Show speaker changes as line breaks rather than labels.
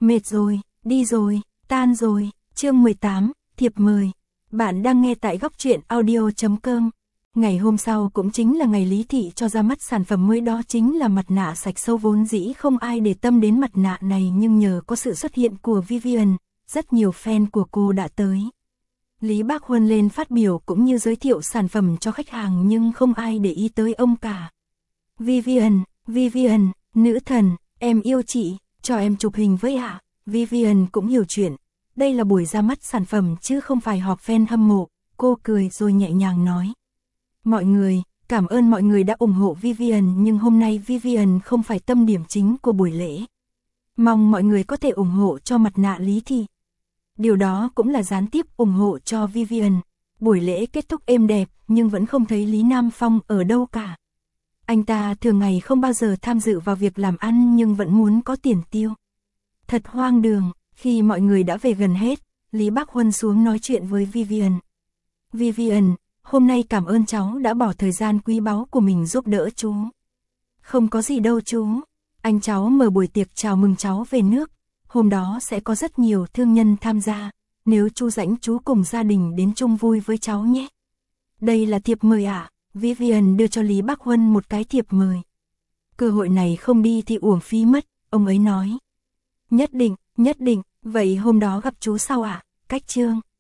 Mệt rồi, đi rồi, tan rồi. Chương 18, thiệp mời. Bạn đang nghe tại góc truyện audio.com. Ngày hôm sau cũng chính là ngày Lý Thị cho ra mắt sản phẩm mới, đó chính là mặt nạ sạch sâu. Vốn dĩ không ai để tâm đến mặt nạ này, nhưng nhờ có sự xuất hiện của Vivian, rất nhiều fan của cô đã tới. Lý Bác Huân lên phát biểu cũng như giới thiệu sản phẩm cho khách hàng, nhưng không ai để ý tới ông cả. Vivian, nữ thần, em yêu chị, cho em chụp hình với ạ. Vivian cũng hiểu chuyện, đây là buổi ra mắt sản phẩm chứ không phải họp fan hâm mộ. Cô cười rồi nhẹ nhàng nói: mọi người, cảm ơn mọi người đã ủng hộ Vivian, nhưng hôm nay Vivian không phải tâm điểm chính của buổi lễ. Mong mọi người có thể ủng hộ cho mặt nạ Lý Thị. Điều đó cũng là gián tiếp ủng hộ cho Vivian. Buổi lễ kết thúc êm đẹp, nhưng vẫn không thấy Lý Nam Phong ở đâu cả. Anh ta thường ngày không bao giờ tham dự vào việc làm ăn, nhưng vẫn muốn có tiền tiêu. Thật hoang đường. Khi mọi người đã về gần hết, Lý Bác Huân xuống nói chuyện với Vivian. Vivian, hôm nay cảm ơn cháu đã bỏ thời gian quý báu của mình giúp đỡ chú. Không có gì đâu chú. Anh cháu mở buổi tiệc chào mừng cháu về nước. Hôm đó sẽ có rất nhiều thương nhân tham gia. Nếu chú rảnh, chú cùng gia đình đến chung vui với cháu nhé. Đây là thiệp mời ạ. Vivian đưa cho Lý Bác Huân một cái thiệp mời. Cơ hội này không đi thì uổng phí mất, ông ấy nói. Nhất định, vậy hôm đó gặp chú sau ạ. Cách chương.